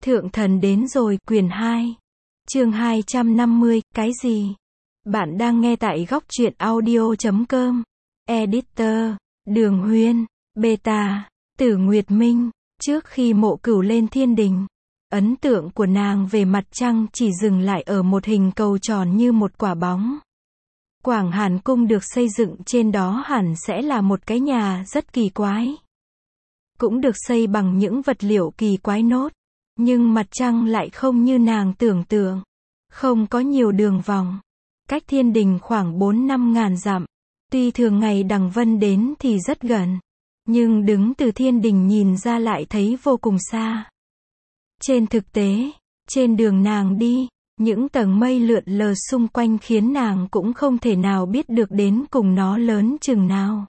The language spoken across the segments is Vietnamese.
Thượng thần đến rồi, quyển 2. Chương 250, cái gì? Bạn đang nghe tại góc truyện audio.com. Editor, Đường Huyên, Beta, Tử Nguyệt Minh. Trước khi Mộ Cửu lên thiên đình, ấn tượng của nàng về mặt trăng chỉ dừng lại ở một hình cầu tròn như một quả bóng. Quảng Hàn Cung được xây dựng trên đó hẳn sẽ là một cái nhà rất kỳ quái. Cũng được xây bằng những vật liệu kỳ quái nốt. Nhưng mặt trăng lại không như nàng tưởng tượng. Không có nhiều đường vòng. Cách thiên đình khoảng 4-5 ngàn dặm. Tuy thường ngày Đằng Vân đến thì rất gần. Nhưng đứng từ thiên đình nhìn ra lại thấy vô cùng xa. Trên thực tế, trên đường nàng đi, những tầng mây lượn lờ xung quanh khiến nàng cũng không thể nào biết được đến cùng nó lớn chừng nào.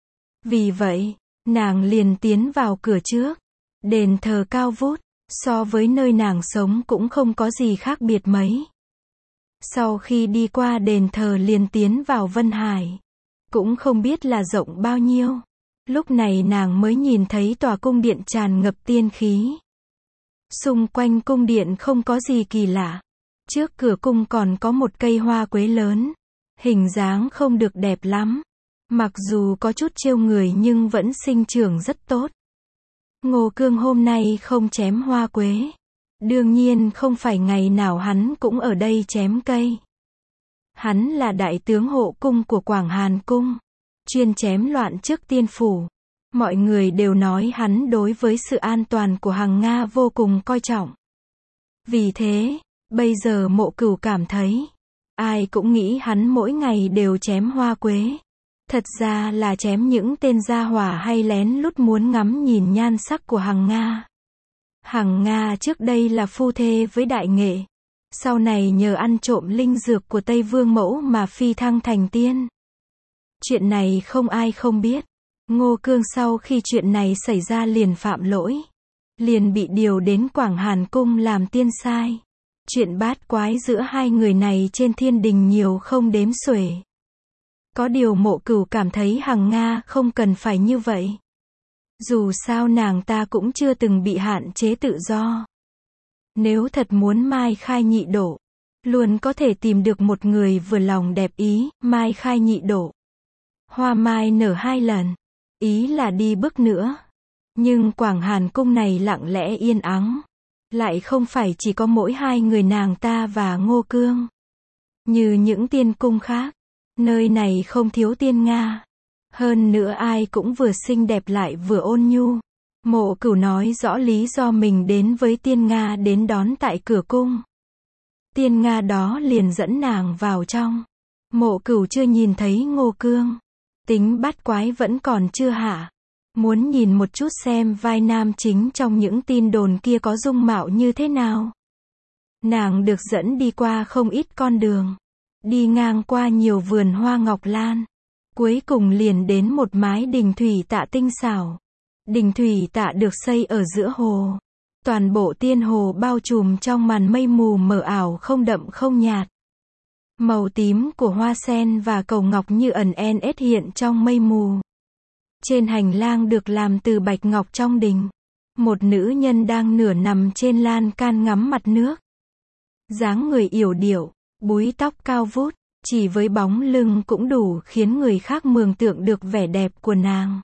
Vì vậy, nàng liền tiến vào cửa trước. Đền thờ cao vút, so với nơi nàng sống cũng không có gì khác biệt mấy. Sau khi đi qua đền thờ liền tiến vào Vân Hải. Cũng không biết là rộng bao nhiêu. Lúc này nàng mới nhìn thấy tòa cung điện tràn ngập tiên khí. Xung quanh cung điện không có gì kỳ lạ. Trước cửa cung còn có một cây hoa quế lớn. Hình dáng không được đẹp lắm. Mặc dù có chút trêu người nhưng vẫn sinh trưởng rất tốt. Ngô Cương hôm nay không chém hoa quế. Đương nhiên không phải ngày nào hắn cũng ở đây chém cây. Hắn là đại tướng hộ cung của Quảng Hàn Cung. Chuyên chém loạn trước tiên phủ. Mọi người đều nói hắn đối với sự an toàn của Hằng Nga vô cùng coi trọng. Vì thế, bây giờ Mộ Cửu cảm thấy, ai cũng nghĩ hắn mỗi ngày đều chém hoa quế. Thật ra là chém những tên gia hỏa hay lén lút muốn ngắm nhìn nhan sắc của Hằng Nga. Hằng Nga trước đây là phu thê với Đại Nghệ. Sau này nhờ ăn trộm linh dược của Tây Vương Mẫu mà phi thăng thành tiên. Chuyện này không ai không biết. Ngô Cương sau khi chuyện này xảy ra liền phạm lỗi. Liền bị điều đến Quảng Hàn Cung làm tiên sai. Chuyện bát quái giữa hai người này trên thiên đình nhiều không đếm xuể. Có điều Mộ Cửu cảm thấy Hằng Nga không cần phải như vậy. Dù sao nàng ta cũng chưa từng bị hạn chế tự do. Nếu thật muốn mai khai nhị độ, luôn có thể tìm được một người vừa lòng đẹp ý, mai khai nhị độ. Hoa mai nở 2 lần, ý là đi bước nữa. Nhưng Quảng Hàn Cung này lặng lẽ yên ắng. Lại không phải chỉ có mỗi hai người nàng ta và Ngô Cương. Như những tiên cung khác. Nơi này không thiếu tiên Nga. Hơn nữa ai cũng vừa xinh đẹp lại vừa ôn nhu. Mộ Cửu nói rõ lý do mình đến với tiên Nga đến đón tại cửa cung. Tiên Nga đó liền dẫn nàng vào trong. Mộ Cửu chưa nhìn thấy Ngô Cương. Tính bắt quái vẫn còn chưa hạ. Muốn nhìn một chút xem vai nam chính trong những tin đồn kia có dung mạo như thế nào. Nàng được dẫn đi qua không ít con đường. Đi ngang qua nhiều vườn hoa ngọc lan. Cuối cùng liền đến một mái đình thủy tạ tinh xảo. Đình thủy tạ được xây ở giữa hồ. Toàn bộ tiên hồ bao trùm trong màn mây mù mờ ảo không đậm không nhạt. Màu tím của hoa sen và cầu ngọc như ẩn en hiện trong mây mù. Trên hành lang được làm từ bạch ngọc trong đình. Một nữ nhân đang nửa nằm trên lan can ngắm mặt nước. Dáng người yểu điệu, búi tóc cao vút, chỉ với bóng lưng cũng đủ khiến người khác mường tượng được vẻ đẹp của nàng.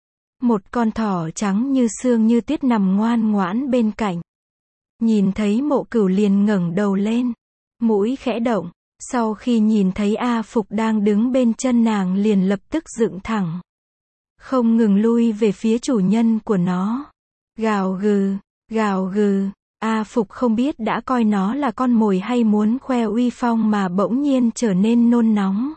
Một con thỏ trắng như sương như tuyết nằm ngoan ngoãn bên cạnh. Nhìn thấy Mộ Cửu liền ngẩng đầu lên, mũi khẽ động, sau khi nhìn thấy A Phục đang đứng bên chân nàng liền lập tức dựng thẳng. Không ngừng lui về phía chủ nhân của nó. Gào gừ, gào gừ. A Phục không biết đã coi nó là con mồi hay muốn khoe uy phong mà bỗng nhiên trở nên nôn nóng.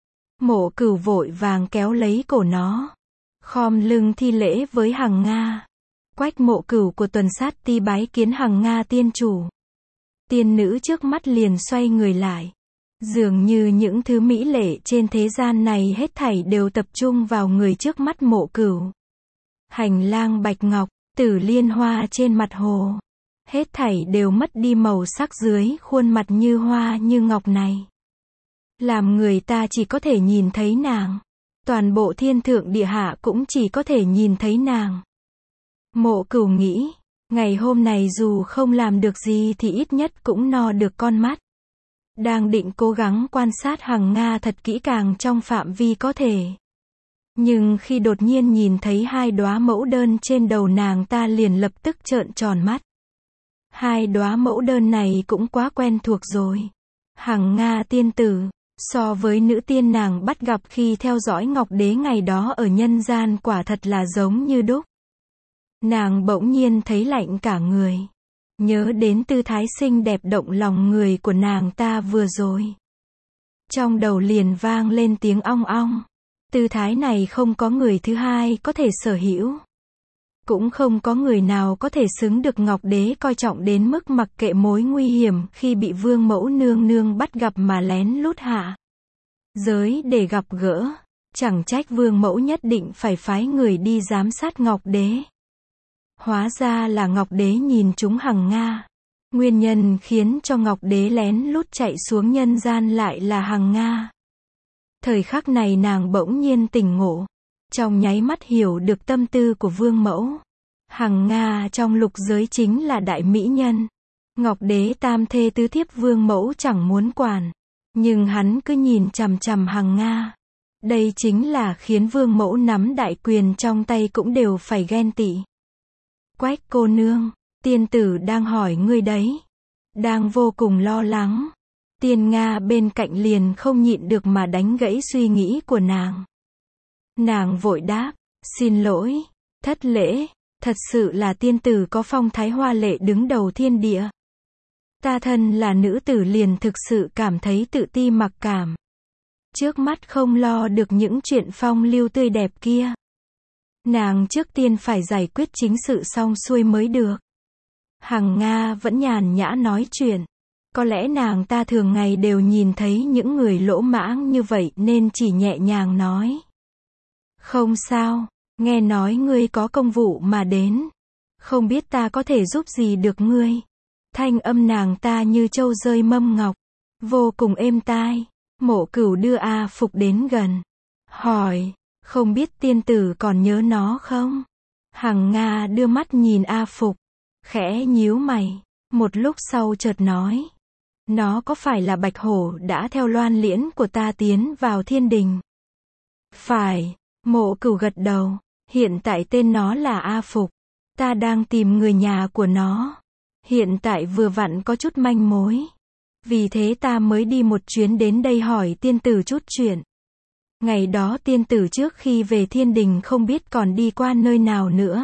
Mộ Cửu vội vàng kéo lấy cổ nó. Khom lưng thi lễ với Hằng Nga. Quách Mộ Cửu của tuần sát ti bái kiến Hằng Nga tiên chủ. Tiên nữ trước mắt liền xoay người lại. Dường như những thứ mỹ lệ trên thế gian này hết thảy đều tập trung vào người trước mắt Mộ Cửu. Hành lang bạch ngọc, tử liên hoa trên mặt hồ. Hết thảy đều mất đi màu sắc dưới khuôn mặt như hoa như ngọc này. Làm người ta chỉ có thể nhìn thấy nàng. Toàn bộ thiên thượng địa hạ cũng chỉ có thể nhìn thấy nàng. Mộ Cửu nghĩ, Ngày hôm này dù không làm được gì thì ít nhất cũng no được con mắt. Đang định cố gắng quan sát Hằng Nga thật kỹ càng trong phạm vi có thể. Nhưng khi đột nhiên nhìn thấy 2 đóa mẫu đơn trên đầu nàng ta liền lập tức trợn tròn mắt. 2 đóa mẫu đơn này cũng quá quen thuộc rồi. Hằng Nga tiên tử, so với nữ tiên nàng bắt gặp khi theo dõi Ngọc Đế ngày đó ở nhân gian quả thật là giống như đúc. Nàng bỗng nhiên thấy lạnh cả người. Nhớ đến tư thái xinh đẹp động lòng người của nàng ta vừa rồi. Trong đầu liền vang lên tiếng ong ong. Tư thái này không có người thứ hai có thể sở hữu. Cũng không có người nào có thể xứng được Ngọc Đế coi trọng đến mức mặc kệ mối nguy hiểm khi bị Vương Mẫu nương nương bắt gặp mà lén lút hạ giới để gặp gỡ. Chẳng trách Vương Mẫu nhất định phải phái người đi giám sát Ngọc Đế. Hóa ra là Ngọc Đế nhìn trúng Hằng Nga. Nguyên nhân khiến cho Ngọc Đế lén lút chạy xuống nhân gian lại là Hằng Nga. Thời khắc này nàng bỗng nhiên tỉnh ngộ. Trong nháy mắt hiểu được tâm tư của Vương Mẫu. Hằng Nga trong lục giới chính là đại mỹ nhân. Ngọc Đế tam thê tứ thiếp Vương Mẫu chẳng muốn quản. Nhưng hắn cứ nhìn chằm chằm Hằng Nga. Đây chính là khiến Vương Mẫu nắm đại quyền trong tay cũng đều phải ghen tị. Quách cô nương, tiên tử đang hỏi ngươi đấy. Đang vô cùng lo lắng. Tiên Nga bên cạnh liền không nhịn được mà đánh gãy suy nghĩ của nàng. Nàng vội đáp, xin lỗi, thất lễ, thật sự là tiên tử có phong thái hoa lệ đứng đầu thiên địa. Ta thân là nữ tử liền thực sự cảm thấy tự ti mặc cảm. Trước mắt không lo được những chuyện phong lưu tươi đẹp kia. Nàng trước tiên phải giải quyết chính sự xong xuôi mới được. Hằng Nga vẫn nhàn nhã nói chuyện. Có lẽ nàng ta thường ngày đều nhìn thấy những người lỗ mãng như vậy nên chỉ nhẹ nhàng nói. Không sao, nghe nói ngươi có công vụ mà đến. Không biết ta có thể giúp gì được ngươi. Thanh âm nàng ta như trâu rơi mâm ngọc. Vô cùng êm tai. Mộ Cửu đưa A Phục đến gần. Hỏi, không biết tiên tử còn nhớ nó không? Hằng Nga đưa mắt nhìn A Phục. Khẽ nhíu mày. Một lúc sau chợt nói. Nó có phải là bạch hổ đã theo loan liễn của ta tiến vào thiên đình? Phải. Mộ Cửu gật đầu. Hiện tại tên nó là A Phục. Ta đang tìm người nhà của nó. Hiện tại vừa vặn có chút manh mối. Vì thế ta mới đi một chuyến đến đây hỏi tiên tử chút chuyện. Ngày đó tiên tử trước khi về thiên đình không biết còn đi qua nơi nào nữa.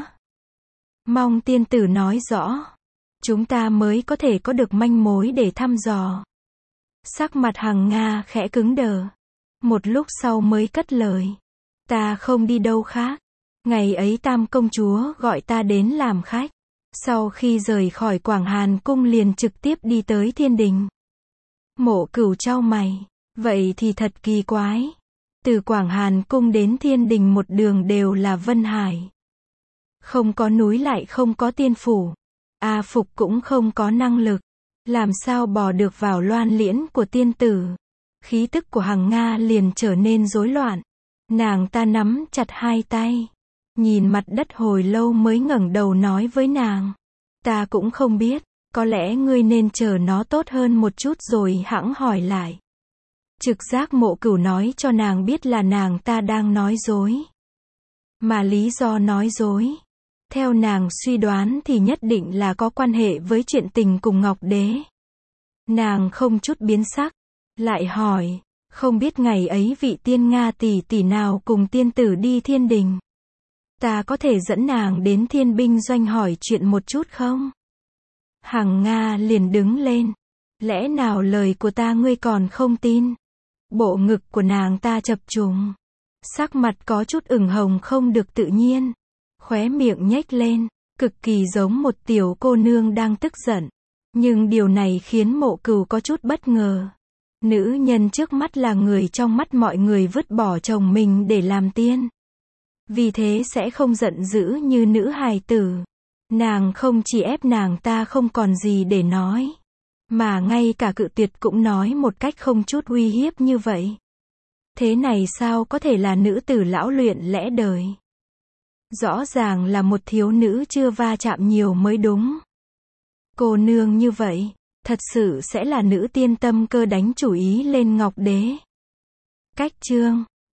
Mong tiên tử nói rõ. Chúng ta mới có thể có được manh mối để thăm dò. Sắc mặt Hằng Nga khẽ cứng đờ. Một lúc sau mới cất lời. Ta không đi đâu khác. Ngày ấy Tam công chúa gọi ta đến làm khách. Sau khi rời khỏi Quảng Hàn cung liền trực tiếp đi tới thiên đình. Mộ Cửu chau mày. Vậy thì thật kỳ quái. Từ Quảng Hàn cung đến thiên đình một đường đều là vân hải. Không có núi lại không có tiên phủ. A Phục cũng không có năng lực. Làm sao bò được vào loan liễn của tiên tử. Khí tức của Hằng Nga liền trở nên rối loạn. Nàng ta nắm chặt hai tay. Nhìn mặt đất hồi lâu mới ngẩng đầu nói với nàng. Ta cũng không biết. Có lẽ ngươi nên chờ nó tốt hơn một chút rồi hẵng hỏi lại. Trực giác Mộ Cửu nói cho nàng biết là nàng ta đang nói dối. Mà lý do nói dối, theo nàng suy đoán thì nhất định là có quan hệ với chuyện tình cùng Ngọc Đế. Nàng không chút biến sắc, lại hỏi, không biết ngày ấy vị tiên Nga tỷ tỷ nào cùng tiên tử đi thiên đình. Ta có thể dẫn nàng đến thiên binh doanh hỏi chuyện một chút không? Hằng Nga liền đứng lên. Lẽ nào lời của ta ngươi còn không tin? Bộ ngực của nàng ta chập trùng. Sắc mặt có chút ửng hồng không được tự nhiên. Khóe miệng nhếch lên. Cực kỳ giống một tiểu cô nương đang tức giận. Nhưng điều này khiến Mộ Cửu có chút bất ngờ. Nữ nhân trước mắt là người trong mắt mọi người vứt bỏ chồng mình để làm tiên. Vì thế sẽ không giận dữ như nữ hài tử. Nàng không chỉ ép nàng ta không còn gì để nói. Mà ngay cả cự tuyệt cũng nói một cách không chút uy hiếp như vậy. Thế này sao có thể là nữ tử lão luyện lẽ đời. Rõ ràng là một thiếu nữ chưa va chạm nhiều mới đúng. Cô nương như vậy, thật sự sẽ là nữ tiên tâm cơ đánh chủ ý lên Ngọc Đế. Cách chương